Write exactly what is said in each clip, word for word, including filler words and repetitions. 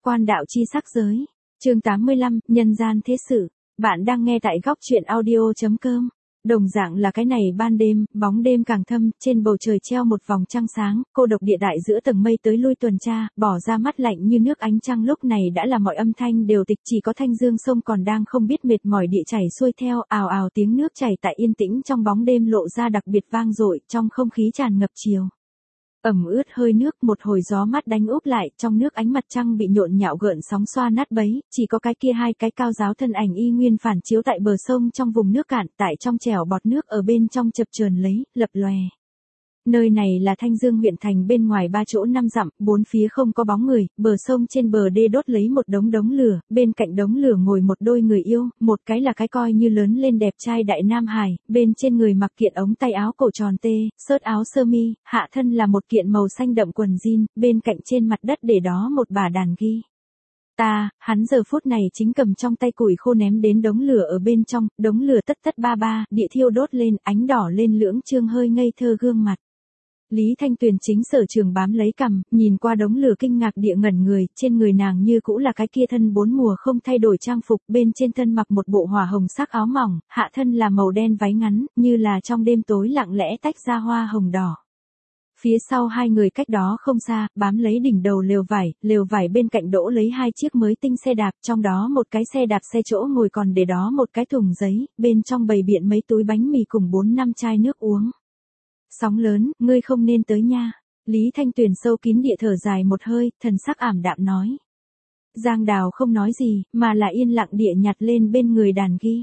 Quan đạo chi sắc giới. Chương tám mươi lăm, nhân gian thế sự. Bạn đang nghe tại góc truyện audio chấm com. Đồng dạng là cái này ban đêm, bóng đêm càng thâm, trên bầu trời treo một vòng trăng sáng, cô độc địa đại giữa tầng mây tới lui tuần tra, bỏ ra mắt lạnh như nước ánh trăng lúc này đã là mọi âm thanh đều tịch, chỉ có thanh dương sông còn đang không biết mệt mỏi địa chảy xuôi theo, ào ào tiếng nước chảy tại yên tĩnh trong bóng đêm lộ ra đặc biệt vang dội, trong không khí tràn ngập chiều. Ẩm ướt hơi nước, một hồi gió mát đánh úp lại, trong nước ánh mặt trăng bị nhộn nhạo gợn sóng xoa nát bấy, chỉ có cái kia hai cái cao giáo thân ảnh y nguyên phản chiếu tại bờ sông trong vùng nước cạn, tại trong trẻo bọt nước ở bên trong chập chờn lấy, lập lòe. Nơi này là Thanh Dương huyện thành bên ngoài ba chỗ năm dặm, bốn phía không có bóng người, bờ sông trên bờ đê đốt lấy một đống đống lửa, bên cạnh đống lửa ngồi một đôi người yêu, một cái là cái coi như lớn lên đẹp trai đại nam hài, bên trên người mặc kiện ống tay áo cổ tròn tê, sớt áo sơ mi, hạ thân là một kiện màu xanh đậm quần jean, bên cạnh trên mặt đất để đó một bà đàn ghi. Ta, hắn giờ phút này chính cầm trong tay củi khô ném đến đống lửa ở bên trong, đống lửa tất tất ba ba, địa thiêu đốt lên, ánh đỏ lên lưỡng trương hơi ngây thơ gương mặt. Lý Thanh Tuyền chính sở trường bám lấy cằm, nhìn qua đống lửa kinh ngạc địa ngẩn người, trên người nàng như cũ là cái kia thân bốn mùa không thay đổi trang phục, bên trên thân mặc một bộ hỏa hồng sắc áo mỏng, hạ thân là màu đen váy ngắn, như là trong đêm tối lặng lẽ tách ra hoa hồng đỏ. Phía sau hai người cách đó không xa, bám lấy đỉnh đầu lều vải, lều vải bên cạnh đỗ lấy hai chiếc mới tinh xe đạp, trong đó một cái xe đạp xe chỗ ngồi còn để đó một cái thùng giấy, bên trong bày biện mấy túi bánh mì cùng bốn năm chai nước uống. Sóng lớn, ngươi không nên tới nha. Lý Thanh Tuyền sâu kín địa thở dài một hơi, thần sắc ảm đạm nói. Giang Đào không nói gì, mà là yên lặng địa nhặt lên bên người đàn ghi.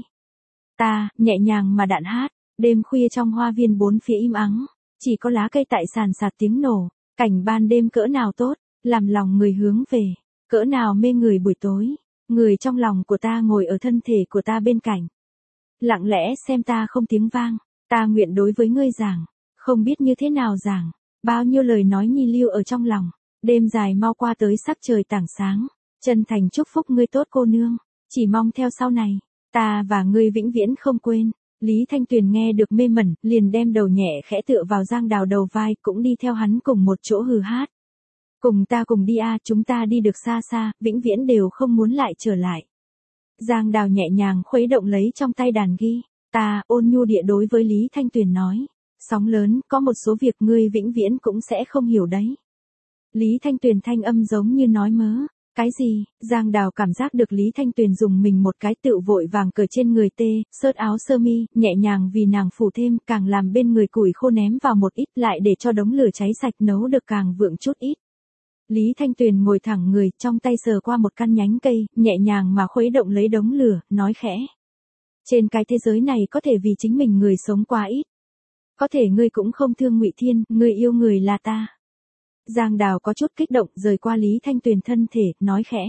Ta, nhẹ nhàng mà đạn hát, đêm khuya trong hoa viên bốn phía im ắng, chỉ có lá cây tại sàn sạt tiếng nổ, cảnh ban đêm cỡ nào tốt, làm lòng người hướng về, cỡ nào mê người buổi tối, người trong lòng của ta ngồi ở thân thể của ta bên cạnh. Lặng lẽ xem ta không tiếng vang, ta nguyện đối với ngươi giảng. Không biết như thế nào giảng, bao nhiêu lời nói nhi lưu ở trong lòng, đêm dài mau qua tới sắc trời tảng sáng, chân thành chúc phúc ngươi tốt cô nương, chỉ mong theo sau này, ta và ngươi vĩnh viễn không quên. Lý Thanh Tuyền nghe được mê mẩn, liền đem đầu nhẹ khẽ tựa vào Giang Đào đầu vai, cũng đi theo hắn cùng một chỗ hừ hát. Cùng ta cùng đi a, chúng ta đi được xa xa, vĩnh viễn đều không muốn lại trở lại. Giang Đào nhẹ nhàng khuấy động lấy trong tay đàn ghi, ta ôn nhu địa đối với Lý Thanh Tuyền nói. Sóng lớn, có một số việc ngươi vĩnh viễn cũng sẽ không hiểu đấy. Lý Thanh Tuyền thanh âm giống như nói mớ. Cái gì? Giang Đào cảm giác được Lý Thanh Tuyền dùng mình một cái tựu vội vàng cởi trên người tê, sớt áo sơ mi, nhẹ nhàng vì nàng phủ thêm, càng làm bên người củi khô ném vào một ít lại để cho đống lửa cháy sạch nấu được càng vượng chút ít. Lý Thanh Tuyền ngồi thẳng người, trong tay sờ qua một căn nhánh cây, nhẹ nhàng mà khuấy động lấy đống lửa, nói khẽ. Trên cái thế giới này có thể vì chính mình người sống quá ít. Có thể ngươi cũng không thương Ngụy Thiên, ngươi yêu người là ta. Giang Đào có chút kích động, rời qua Lý Thanh Tuyền thân thể, nói khẽ.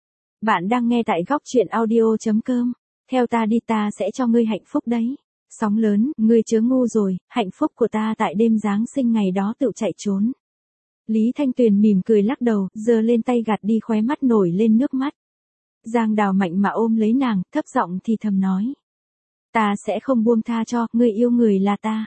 Bạn đang nghe tại góc truyện audio chấm com. Theo ta đi, ta sẽ cho ngươi hạnh phúc đấy. Sóng lớn, ngươi chớ ngu rồi, hạnh phúc của ta tại đêm Giáng sinh ngày đó tự chạy trốn. Lý Thanh Tuyền mỉm cười lắc đầu, giơ lên tay gạt đi khóe mắt nổi lên nước mắt. Giang Đào mạnh mà ôm lấy nàng, thấp giọng thì thầm nói. Ta sẽ không buông tha cho, ngươi yêu người là ta.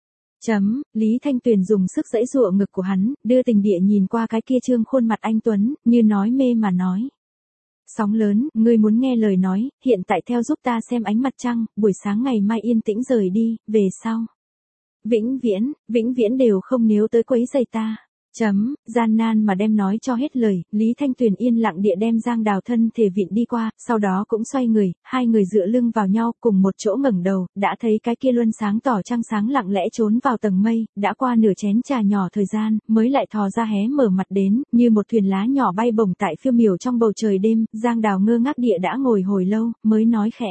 Chấm, Lý Thanh Tuyền dùng sức giãy giụa ngực của hắn, đưa tình địa nhìn qua cái kia trương khuôn mặt anh tuấn, như nói mê mà nói. Sóng lớn, ngươi muốn nghe lời nói, hiện tại theo giúp ta xem ánh mặt trăng, buổi sáng ngày mai yên tĩnh rời đi, về sau. Vĩnh viễn, vĩnh viễn đều không níu tới quấy rầy ta. Chấm, gian nan mà đem nói cho hết lời, Lý Thanh Tuyền yên lặng địa đem Giang Đào thân thể vịn đi qua, sau đó cũng xoay người, hai người dựa lưng vào nhau, cùng một chỗ ngẩng đầu, đã thấy cái kia luân sáng tỏ trăng sáng lặng lẽ trốn vào tầng mây, đã qua nửa chén trà nhỏ thời gian, mới lại thò ra hé mở mặt đến, như một thuyền lá nhỏ bay bổng tại phiêu miểu trong bầu trời đêm, Giang Đào ngơ ngác địa đã ngồi hồi lâu, mới nói khẽ.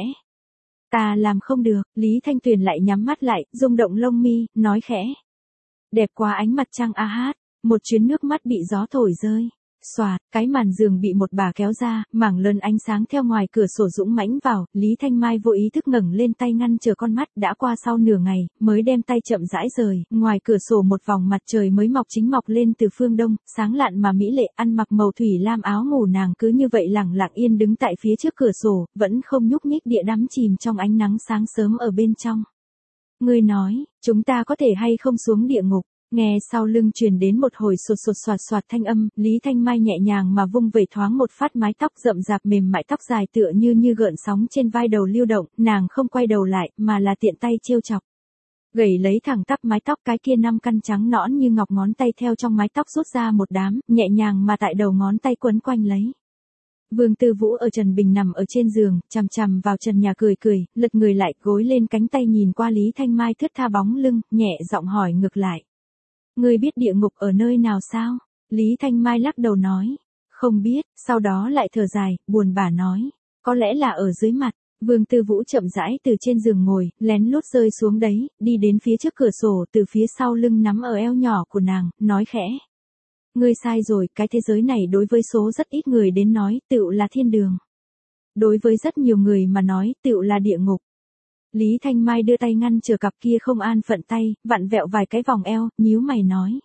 Ta làm không được, Lý Thanh Tuyền lại nhắm mắt lại, rung động lông mi, nói khẽ. Đẹp quá ánh mặt trăng a hát. Một chuyến nước mắt bị gió thổi rơi. Xoạt, cái màn giường bị một bà kéo ra, mảng lớn ánh sáng theo ngoài cửa sổ dũng mãnh vào, Lý Thanh Mai vô ý thức ngẩng lên tay ngăn chờ con mắt, đã qua sau nửa ngày, mới đem tay chậm rãi rời, ngoài cửa sổ một vòng mặt trời mới mọc chính mọc lên từ phương đông, sáng lạn mà mỹ lệ, ăn mặc màu thủy lam áo ngủ nàng cứ như vậy lẳng lặng yên đứng tại phía trước cửa sổ, vẫn không nhúc nhích địa đắm chìm trong ánh nắng sáng sớm ở bên trong. Ngươi nói, chúng ta có thể hay không xuống địa ngục? Nghe sau lưng truyền đến một hồi sột sột soạt soạt thanh âm, Lý Thanh Mai nhẹ nhàng mà vung vẩy thoáng một phát mái tóc rậm rạp mềm mại tóc dài tựa như như gợn sóng trên vai đầu lưu động, nàng không quay đầu lại, mà là tiện tay trêu chọc. Gầy lấy thẳng tắp mái tóc cái kia năm căn trắng nõn như ngọc ngón tay theo trong mái tóc rút ra một đám, nhẹ nhàng mà tại đầu ngón tay quấn quanh lấy. Vương Tư Vũ ở Trần Bình nằm ở trên giường, chằm chằm vào trần nhà cười cười, lật người lại, gối lên cánh tay nhìn qua Lý Thanh Mai thướt tha bóng lưng, nhẹ giọng hỏi ngược lại. Ngươi biết địa ngục ở nơi nào sao? Lý Thanh Mai lắc đầu nói. Không biết, sau đó lại thở dài, buồn bã nói. Có lẽ là ở dưới mặt. Vương Tư Vũ chậm rãi từ trên giường ngồi, lén lút rơi xuống đấy, đi đến phía trước cửa sổ từ phía sau lưng nắm ở eo nhỏ của nàng, nói khẽ. Ngươi sai rồi, cái thế giới này đối với số rất ít người đến nói, tựu là thiên đường. Đối với rất nhiều người mà nói, tựu là địa ngục. Lý Thanh Mai đưa tay ngăn trở cặp kia không an phận tay, vặn vẹo vài cái vòng eo, nhíu mày nói.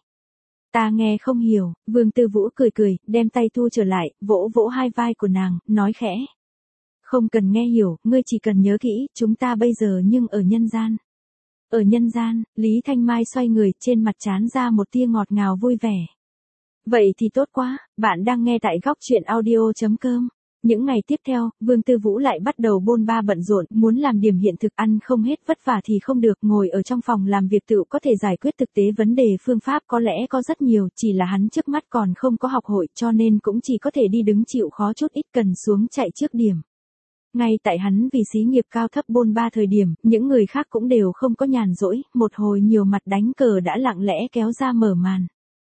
Ta nghe không hiểu, Vương Tư Vũ cười cười, đem tay thu trở lại, vỗ vỗ hai vai của nàng, nói khẽ. Không cần nghe hiểu, ngươi chỉ cần nhớ kỹ, chúng ta bây giờ nhưng ở nhân gian. Ở nhân gian, Lý Thanh Mai xoay người, trên mặt trán ra một tia ngọt ngào vui vẻ. Vậy thì tốt quá, bạn đang nghe tại góc truyện audio chấm com. Những ngày tiếp theo, Vương Tư Vũ lại bắt đầu bôn ba bận rộn, muốn làm điểm hiện thực ăn không hết vất vả thì không được, ngồi ở trong phòng làm việc tự có thể giải quyết thực tế vấn đề phương pháp có lẽ có rất nhiều, chỉ là hắn trước mắt còn không có học hội cho nên cũng chỉ có thể đi đứng chịu khó chút ít cần xuống chạy trước điểm. Ngay tại hắn vì xí nghiệp cao thấp bôn ba thời điểm, những người khác cũng đều không có nhàn rỗi, một hồi nhiều mặt đánh cờ đã lặng lẽ kéo ra mở màn.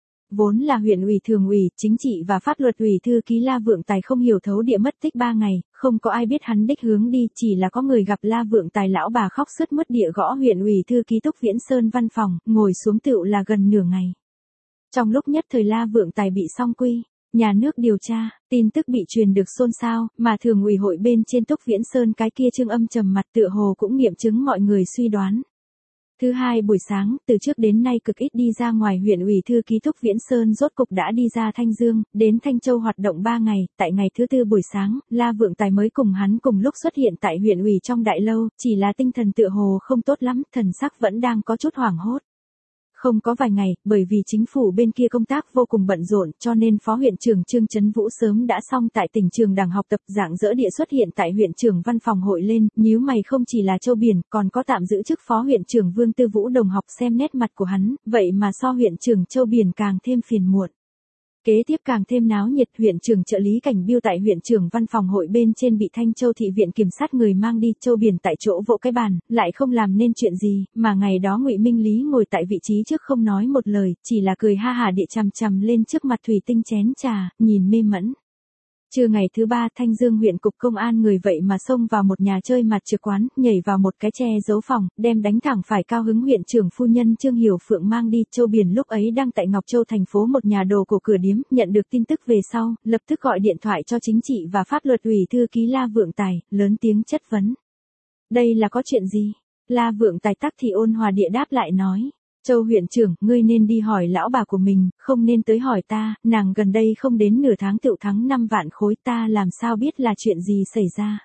Vốn là huyện ủy thường ủy, chính trị và pháp luật ủy thư ký La Vượng Tài không hiểu thấu địa mất tích ba ngày, không có ai biết hắn đích hướng đi, chỉ là có người gặp La Vượng Tài lão bà khóc sướt mướt địa gõ huyện ủy thư ký Túc Viễn Sơn văn phòng, ngồi xuống tựu là gần nửa ngày. Trong lúc nhất thời La Vượng Tài bị song quy, nhà nước điều tra, tin tức bị truyền được xôn xao, mà thường ủy hội bên trên Túc Viễn Sơn cái kia trương âm trầm mặt tựa hồ cũng nghiệm chứng mọi người suy đoán. Thứ hai buổi sáng, từ trước đến nay cực ít đi ra ngoài huyện ủy thư ký Túc Viễn Sơn rốt cục đã đi ra Thanh Dương, đến Thanh Châu hoạt động ba ngày, tại ngày thứ tư buổi sáng, La Vượng Tài mới cùng hắn cùng lúc xuất hiện tại huyện ủy trong đại lâu, chỉ là tinh thần tựa hồ không tốt lắm, thần sắc vẫn đang có chút hoảng hốt. Không có vài ngày, bởi vì chính phủ bên kia công tác vô cùng bận rộn, cho nên phó huyện trưởng Trương Chấn Vũ sớm đã xong tại tỉnh trường đảng học tập, dạng dỡ địa xuất hiện tại huyện trưởng văn phòng hội lên, nhíu mày không chỉ là Châu Biển, còn có tạm giữ chức phó huyện trưởng Vương Tư Vũ đồng học xem nét mặt của hắn, vậy mà so huyện trưởng Châu Biển càng thêm phiền muộn. Kế tiếp càng thêm náo nhiệt, huyện trưởng trợ lý Cảnh Biêu tại huyện trưởng văn phòng hội bên trên bị Thanh Châu thị viện kiểm sát người mang đi, Châu Biển tại chỗ vỗ cái bàn, lại không làm nên chuyện gì, mà ngày đó Ngụy Minh Lý ngồi tại vị trí trước không nói một lời, chỉ là cười ha hà địa chằm chằm lên trước mặt thủy tinh chén trà, nhìn mê mẩn. Trưa ngày thứ ba, Thanh Dương huyện cục công an người vậy mà xông vào một nhà chơi mặt trược quán, nhảy vào một cái che giấu phòng, đem đánh thẳng phải cao hứng huyện trưởng phu nhân Trương Hiểu Phượng mang đi. Châu Biển lúc ấy đang tại Ngọc Châu thành phố một nhà đồ cổ cửa điếm, nhận được tin tức về sau, lập tức gọi điện thoại cho chính trị và pháp luật ủy thư ký La Vượng Tài, lớn tiếng chất vấn. Đây là có chuyện gì? La Vượng Tài tắc thì ôn hòa địa đáp lại nói. Châu huyện trưởng, ngươi nên đi hỏi lão bà của mình, không nên tới hỏi ta, nàng gần đây không đến nửa tháng tựu thắng năm vạn khối, ta làm sao biết là chuyện gì xảy ra.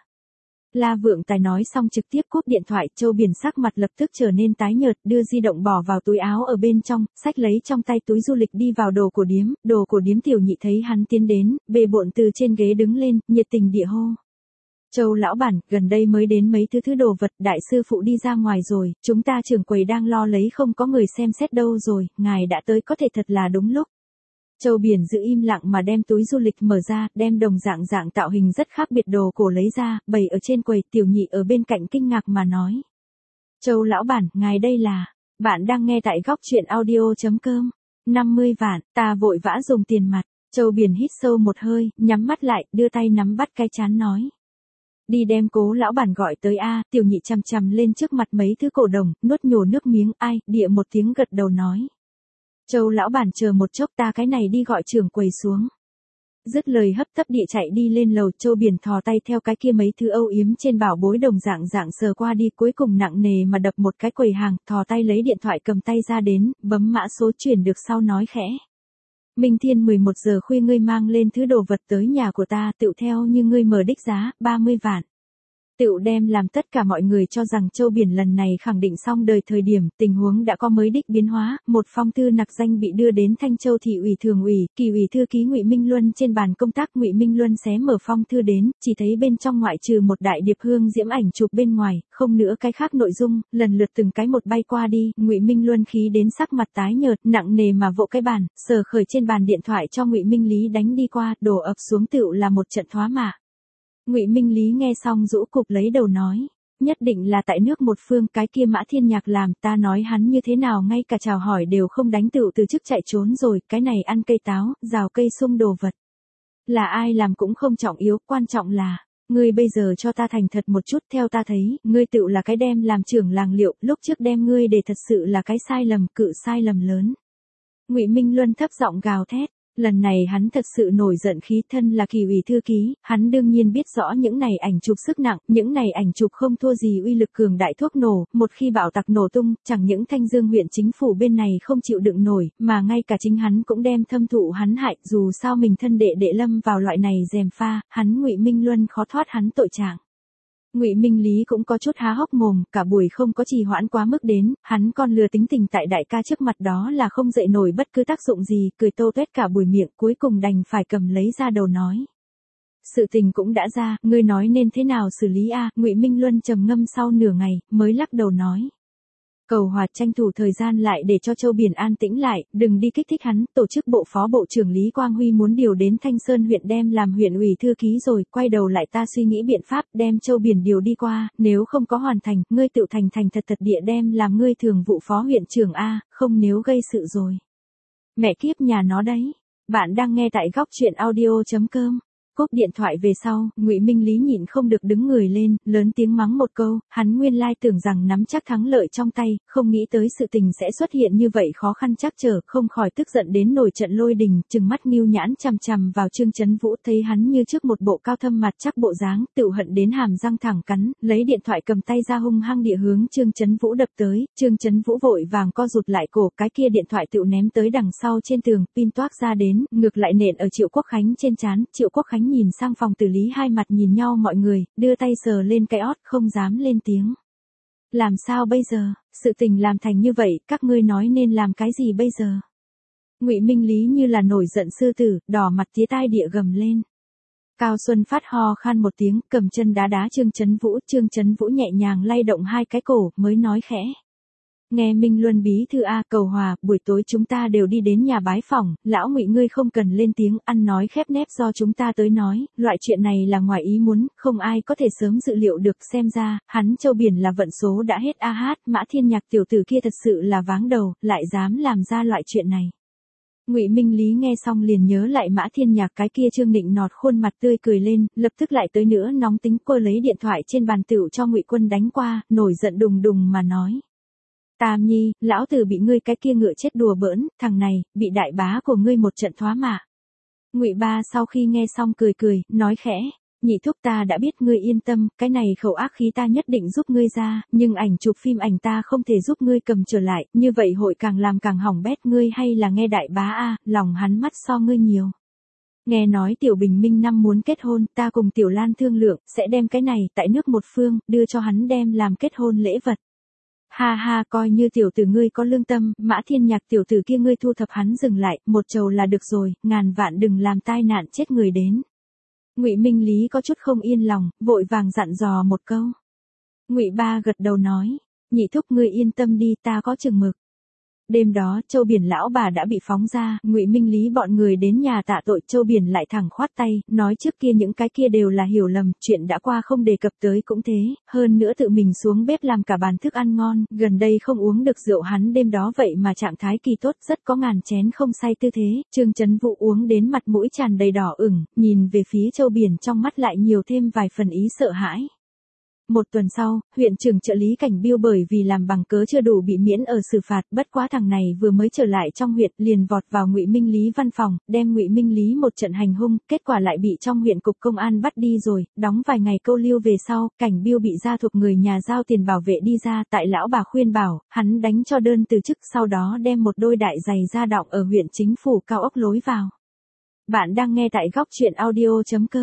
La Vượng Tài nói xong trực tiếp cúp điện thoại, Châu Biển sắc mặt lập tức trở nên tái nhợt, đưa di động bỏ vào túi áo ở bên trong, xách lấy trong tay túi du lịch đi vào đồ cổ điếm, đồ cổ điếm tiểu nhị thấy hắn tiến đến, bề bộn từ trên ghế đứng lên, nhiệt tình địa hô. Châu lão bản, gần đây mới đến mấy thứ thứ đồ vật, đại sư phụ đi ra ngoài rồi, chúng ta trưởng quầy đang lo lấy không có người xem xét đâu rồi, ngài đã tới có thể thật là đúng lúc. Châu Biển giữ im lặng mà đem túi du lịch mở ra, đem đồng dạng dạng tạo hình rất khác biệt đồ cổ lấy ra, bày ở trên quầy, tiểu nhị ở bên cạnh kinh ngạc mà nói. Châu lão bản, ngài đây là, bạn đang nghe tại góc truyện audio chấm com, năm mươi vạn, ta vội vã dùng tiền mặt. Châu Biển hít sâu một hơi, nhắm mắt lại, đưa tay nắm bắt cái trán nói. Đi đem Cố lão bản gọi tới a. Tiểu nhị chằm chằm lên trước mặt mấy thứ cổ đồng, nuốt nhổ nước miếng, ai, địa một tiếng gật đầu nói. Châu lão bản chờ một chốc, ta cái này đi gọi trưởng quầy xuống. Dứt lời hấp tấp địa chạy đi lên lầu, Châu Biển thò tay theo cái kia mấy thứ âu yếm trên bảo bối đồng dạng dạng sờ qua đi, cuối cùng nặng nề mà đập một cái quầy hàng, thò tay lấy điện thoại cầm tay ra đến, bấm mã số chuyển được sau nói khẽ. Minh Thiên mười một giờ khuya ngươi mang lên thứ đồ vật tới nhà của ta, tựu theo như ngươi mở đích giá, ba mươi vạn. Tựu đem làm tất cả mọi người cho rằng Châu Biển lần này khẳng định xong đời thời điểm, tình huống đã có mới đích biến hóa, một phong thư nặc danh bị đưa đến Thanh Châu thị ủy thường ủy, kỳ ủy thư ký Ngụy Minh Luân trên bàn công tác. Ngụy Minh Luân xé mở phong thư đến, chỉ thấy bên trong ngoại trừ một đại điệp hương diễm ảnh chụp bên ngoài, không nữa cái khác nội dung, lần lượt từng cái một bay qua đi. Ngụy Minh Luân khí đến sắc mặt tái nhợt, nặng nề mà vỗ cái bàn, sờ khởi trên bàn điện thoại cho Ngụy Minh Lý đánh đi qua, đổ ập xuống tựu là một trận thoá mạ. Ngụy Minh Lý nghe xong rũ cục lấy đầu nói, nhất định là tại nước một phương, cái kia Mã Thiên Nhạc làm, ta nói hắn như thế nào ngay cả chào hỏi đều không đánh tựu từ chức chạy trốn rồi, cái này ăn cây táo, rào cây sung đồ vật. Là ai làm cũng không trọng yếu, quan trọng là, ngươi bây giờ cho ta thành thật một chút, theo ta thấy, ngươi tựu là cái đem làm trưởng làng Liệu, lúc trước đem ngươi để thật sự là cái sai lầm, cự sai lầm lớn. Ngụy Minh Luân thấp giọng gào thét. Lần này hắn thật sự nổi giận, khí thân là kỳ ủy thư ký, hắn đương nhiên biết rõ những này ảnh chụp sức nặng, những này ảnh chụp không thua gì uy lực cường đại thuốc nổ, một khi bạo tạc nổ tung, chẳng những Thanh Dương huyện chính phủ bên này không chịu đựng nổi, mà ngay cả chính hắn cũng đem thâm thụ hắn hại, dù sao mình thân đệ đệ lâm vào loại này gièm pha, hắn Ngụy Minh Luân khó thoát hắn tội trạng. Ngụy Minh Lý cũng có chút há hốc mồm, cả buổi không có trì hoãn quá mức đến, hắn con lừa tính tình tại đại ca trước mặt đó là không dậy nổi bất cứ tác dụng gì, cười tô tuét cả buổi miệng, cuối cùng đành phải cầm lấy ra đầu nói. Sự tình cũng đã ra, ngươi nói nên thế nào xử lý a? Ngụy Minh Luân trầm ngâm sau nửa ngày, mới lắc đầu nói. Cầu Hoạt tranh thủ thời gian lại để cho Châu Biển an tĩnh lại, đừng đi kích thích hắn, tổ chức bộ phó bộ trưởng Lý Quang Huy muốn điều đến Thanh Sơn huyện đem làm huyện ủy thư ký rồi, quay đầu lại ta suy nghĩ biện pháp đem Châu Biển điều đi qua, nếu không có hoàn thành, ngươi tự thành thành thật thật địa đem làm ngươi thường vụ phó huyện trưởng a, không nếu gây sự rồi. Mẹ kiếp nhà nó đấy. Bạn đang nghe tại góc truyện audio chấm com. Cúp điện thoại về sau, Ngụy Minh Lý nhịn không được đứng người lên, lớn tiếng mắng một câu, hắn nguyên lai tưởng rằng nắm chắc thắng lợi trong tay, không nghĩ tới sự tình sẽ xuất hiện như vậy khó khăn trắc trở, không khỏi tức giận đến nổi trận lôi đình, trừng mắt nghiêu nhãn chằm chằm vào Trương Chấn Vũ, thấy hắn như trước một bộ cao thâm mặt chắc bộ dáng, tựu hận đến hàm răng thẳng cắn, lấy điện thoại cầm tay ra hung hăng địa hướng Trương Chấn Vũ đập tới. Trương Chấn Vũ vội vàng co rụt lại cổ, cái kia điện thoại tựu ném tới đằng sau trên tường, pin toác ra đến, ngược lại nện ở Triệu Quốc Khánh trên trán. Triệu Quốc Khánh nhìn sang phòng xử lý, hai mặt nhìn nhau mọi người, đưa tay sờ lên cái ót, không dám lên tiếng. Làm sao bây giờ, sự tình làm thành như vậy, các ngươi nói nên làm cái gì bây giờ? Ngụy Minh Lý như là nổi giận sư tử, đỏ mặt tía tai địa gầm lên. Cao Xuân Phát ho khan một tiếng, cầm chân đá đá Trương Chấn Vũ, Trương Chấn Vũ nhẹ nhàng lay động hai cái cổ, mới nói khẽ. Nghe Minh Luân bí thư a, Cầu Hòa, buổi tối chúng ta đều đi đến nhà bái phỏng, lão Ngụy ngươi không cần lên tiếng, ăn nói khép nép do chúng ta tới nói, loại chuyện này là ngoài ý muốn, không ai có thể sớm dự liệu được, xem ra, hắn Châu Biển là vận số đã hết a hát, Mã Thiên Nhạc tiểu tử kia thật sự là váng đầu, lại dám làm ra loại chuyện này. Ngụy Minh Lý nghe xong liền nhớ lại Mã Thiên Nhạc cái kia trương nịnh nọt khuôn mặt tươi cười lên, lập tức lại tới nữa nóng tính, cô lấy điện thoại trên bàn tựu cho Ngụy Quân đánh qua, nổi giận đùng đùng mà nói. Tam Nhi, lão tử bị ngươi cái kia ngựa chết đùa bỡn, thằng này, bị đại bá của ngươi một trận thoá mạ. Ngụy Ba sau khi nghe xong cười cười, nói khẽ, nhị thúc ta đã biết, ngươi yên tâm, cái này khẩu ác khí ta nhất định giúp ngươi ra, nhưng ảnh chụp phim ảnh ta không thể giúp ngươi cầm trở lại, như vậy hội càng làm càng hỏng bét, ngươi hay là nghe đại bá a, lòng hắn mắt so ngươi nhiều. Nghe nói Tiểu Bình Minh năm muốn kết hôn, ta cùng Tiểu Lan thương lượng, sẽ đem cái này, tại nước một phương, đưa cho hắn đem làm kết hôn lễ vật. Ha ha, coi như tiểu tử ngươi có lương tâm, Mã Thiên Nhạc tiểu tử kia ngươi thu thập hắn dừng lại, một trầu là được rồi, ngàn vạn đừng làm tai nạn chết người đến. Ngụy Minh Lý có chút không yên lòng, vội vàng dặn dò một câu. Ngụy Ba gật đầu nói, nhị thúc ngươi yên tâm đi, ta có chừng mực. Đêm đó, Châu Biển lão bà đã bị phóng ra, Ngụy Minh Lý bọn người đến nhà tạ tội, Châu Biển lại thẳng khoát tay, nói trước kia những cái kia đều là hiểu lầm, chuyện đã qua không đề cập tới cũng thế, hơn nữa tự mình xuống bếp làm cả bàn thức ăn ngon, gần đây không uống được rượu hắn đêm đó vậy mà trạng thái kỳ tốt, rất có ngàn chén không say tư thế. Trương Chấn Vũ uống đến mặt mũi tràn đầy đỏ ửng, nhìn về phía Châu Biển trong mắt lại nhiều thêm vài phần ý sợ hãi. Một tuần sau, huyện trưởng trợ lý Cảnh Biêu bởi vì làm bằng cớ chưa đủ bị miễn ở xử phạt, bất quá thằng này vừa mới trở lại trong huyện, liền vọt vào Ngụy Minh Lý văn phòng, đem Ngụy Minh Lý một trận hành hung, kết quả lại bị trong huyện cục công an bắt đi rồi, đóng vài ngày câu lưu về sau, Cảnh Biêu bị gia thuộc người nhà giao tiền bảo vệ đi ra, tại lão bà khuyên bảo, hắn đánh cho đơn từ chức, sau đó đem một đôi đại giày ra đọng ở huyện chính phủ cao ốc lối vào. Bạn đang nghe tại góc truyện audio chấm com.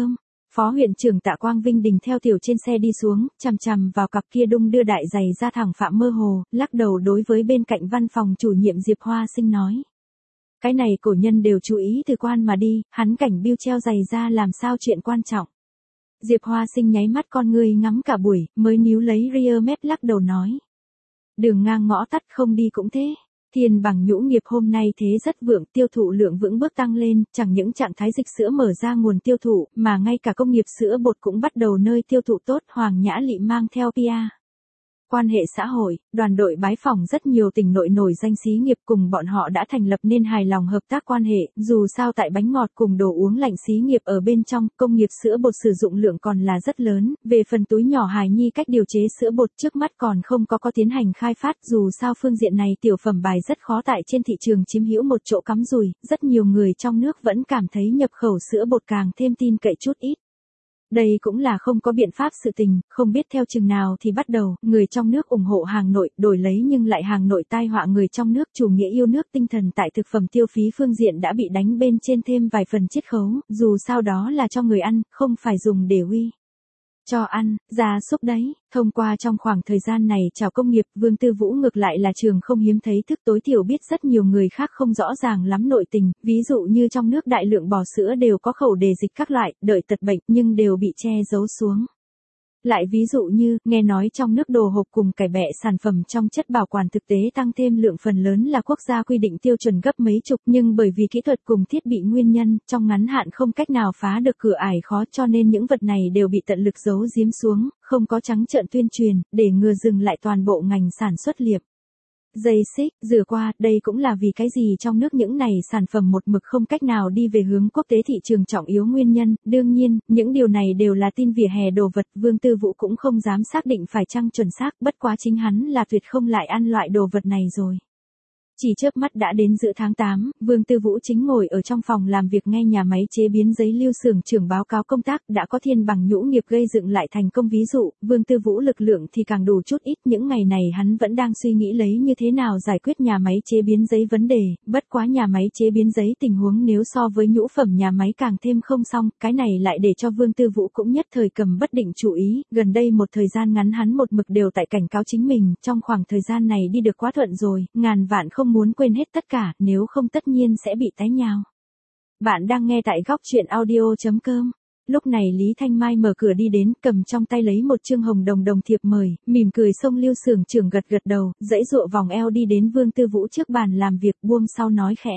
Phó huyện trưởng Tạ Quang Vinh đình theo tiểu trên xe đi xuống, chằm chằm vào cặp kia đung đưa đại giày ra thẳng phạm mơ hồ, lắc đầu đối với bên cạnh văn phòng chủ nhiệm Diệp Hoa Sinh nói. Cái này cổ nhân đều chú ý từ quan mà đi, hắn cảnh biêu treo giày ra làm sao chuyện quan trọng. Diệp Hoa Sinh nháy mắt con ngươi ngắm cả buổi, mới níu lấy ria mép lắc đầu nói. Đường ngang ngõ tắt không đi cũng thế. Thiên bằng nhũ nghiệp hôm nay thế rất vượng, tiêu thụ lượng vững bước tăng lên, chẳng những trạng thái dịch sữa mở ra nguồn tiêu thụ, mà ngay cả công nghiệp sữa bột cũng bắt đầu nơi tiêu thụ tốt. Hoàng Nhã Lị mang theo pê e. Quan hệ xã hội, đoàn đội bái phỏng rất nhiều tỉnh nội nổi danh xí nghiệp, cùng bọn họ đã thành lập nên hài lòng hợp tác quan hệ, dù sao tại bánh ngọt cùng đồ uống lạnh xí nghiệp ở bên trong, công nghiệp sữa bột sử dụng lượng còn là rất lớn, về phần túi nhỏ hài nhi cách điều chế sữa bột trước mắt còn không có có tiến hành khai phát, dù sao phương diện này tiểu phẩm bài rất khó tại trên thị trường chiếm hữu một chỗ cắm rùi, rất nhiều người trong nước vẫn cảm thấy nhập khẩu sữa bột càng thêm tin cậy chút ít. Đây cũng là không có biện pháp sự tình, không biết theo chừng nào thì bắt đầu, người trong nước ủng hộ hàng nội, đổi lấy nhưng lại hàng nội tai họa người trong nước, chủ nghĩa yêu nước tinh thần tại thực phẩm tiêu phí phương diện đã bị đánh bên trên thêm vài phần chiết khấu, dù sao đó là cho người ăn, không phải dùng để uy. Cho ăn, gia súc đấy, thông qua trong khoảng thời gian này chào công nghiệp, Vương Tư Vũ ngược lại là trường không hiếm thấy thức tối thiểu biết rất nhiều người khác không rõ ràng lắm nội tình, ví dụ như trong nước đại lượng bò sữa đều có khẩu đề dịch các loại, đợi tật bệnh nhưng đều bị che giấu xuống. Lại ví dụ như, nghe nói trong nước đồ hộp cùng cải bẹ sản phẩm trong chất bảo quản thực tế tăng thêm lượng phần lớn là quốc gia quy định tiêu chuẩn gấp mấy chục, nhưng bởi vì kỹ thuật cùng thiết bị nguyên nhân, trong ngắn hạn không cách nào phá được cửa ải khó, cho nên những vật này đều bị tận lực giấu giếm xuống, không có trắng trợn tuyên truyền, để ngừa dừng lại toàn bộ ngành sản xuất liệp. Dây xích, rửa qua, đây cũng là vì cái gì trong nước những này sản phẩm một mực không cách nào đi về hướng quốc tế thị trường trọng yếu nguyên nhân, đương nhiên, những điều này đều là tin vỉa hè đồ vật, Vương Tư Vũ cũng không dám xác định phải chăng chuẩn xác, bất quá chính hắn là tuyệt không lại ăn loại đồ vật này rồi. Chỉ chớp mắt đã đến giữa tháng tám, Vương Tư Vũ chính ngồi ở trong phòng làm việc nghe nhà máy chế biến giấy Lưu xưởng trưởng báo cáo công tác, đã có thiên bằng nhũ nghiệp gây dựng lại thành công, ví dụ, Vương Tư Vũ lực lượng thì càng đủ chút ít, những ngày này hắn vẫn đang suy nghĩ lấy như thế nào giải quyết nhà máy chế biến giấy vấn đề, bất quá nhà máy chế biến giấy tình huống nếu so với nhũ phẩm nhà máy càng thêm không xong, cái này lại để cho Vương Tư Vũ cũng nhất thời cầm bất định chủ ý, gần đây một thời gian ngắn hắn một mực đều tại cảnh cáo chính mình, trong khoảng thời gian này đi được quá thuận rồi, ngàn vạn không muốn quên hết tất cả, nếu không tất nhiên sẽ bị tái nhào. Bạn đang nghe tại góc chuyện audio chấm com. Lúc này Lý Thanh Mai mở cửa đi đến, cầm trong tay lấy một chương hồng đồng đồng thiệp mời, mỉm cười xông Lưu xưởng trưởng gật gật đầu, dãy dụa vòng eo đi đến Vương Tư Vũ trước bàn làm việc, buông sau nói khẽ.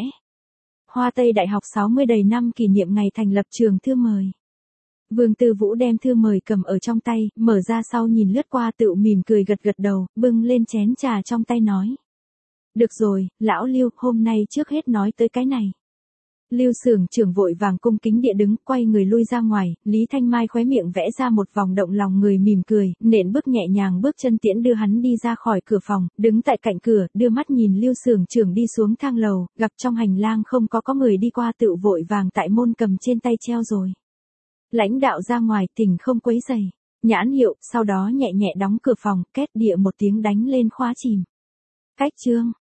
Hoa Tây Đại học sáu mươi đầy năm kỷ niệm ngày thành lập trường thư mời. Vương Tư Vũ đem thư mời cầm ở trong tay, mở ra sau nhìn lướt qua tự mỉm cười gật gật đầu, bưng lên chén trà trong tay nói. Được rồi, lão Lưu, hôm nay trước hết nói tới cái này. Lưu xưởng trưởng vội vàng cung kính địa đứng, quay người lui ra ngoài, Lý Thanh Mai khóe miệng vẽ ra một vòng động lòng người mỉm cười, nện bước nhẹ nhàng bước chân tiễn đưa hắn đi ra khỏi cửa phòng, đứng tại cạnh cửa, đưa mắt nhìn Lưu xưởng trưởng đi xuống thang lầu, gặp trong hành lang không có có người đi qua tự vội vàng tại môn cầm trên tay treo rồi. Lãnh đạo ra ngoài, tỉnh không quấy rầy, nhãn hiệu, sau đó nhẹ nhẹ đóng cửa phòng, két địa một tiếng đánh lên khóa chìm. Cách chương.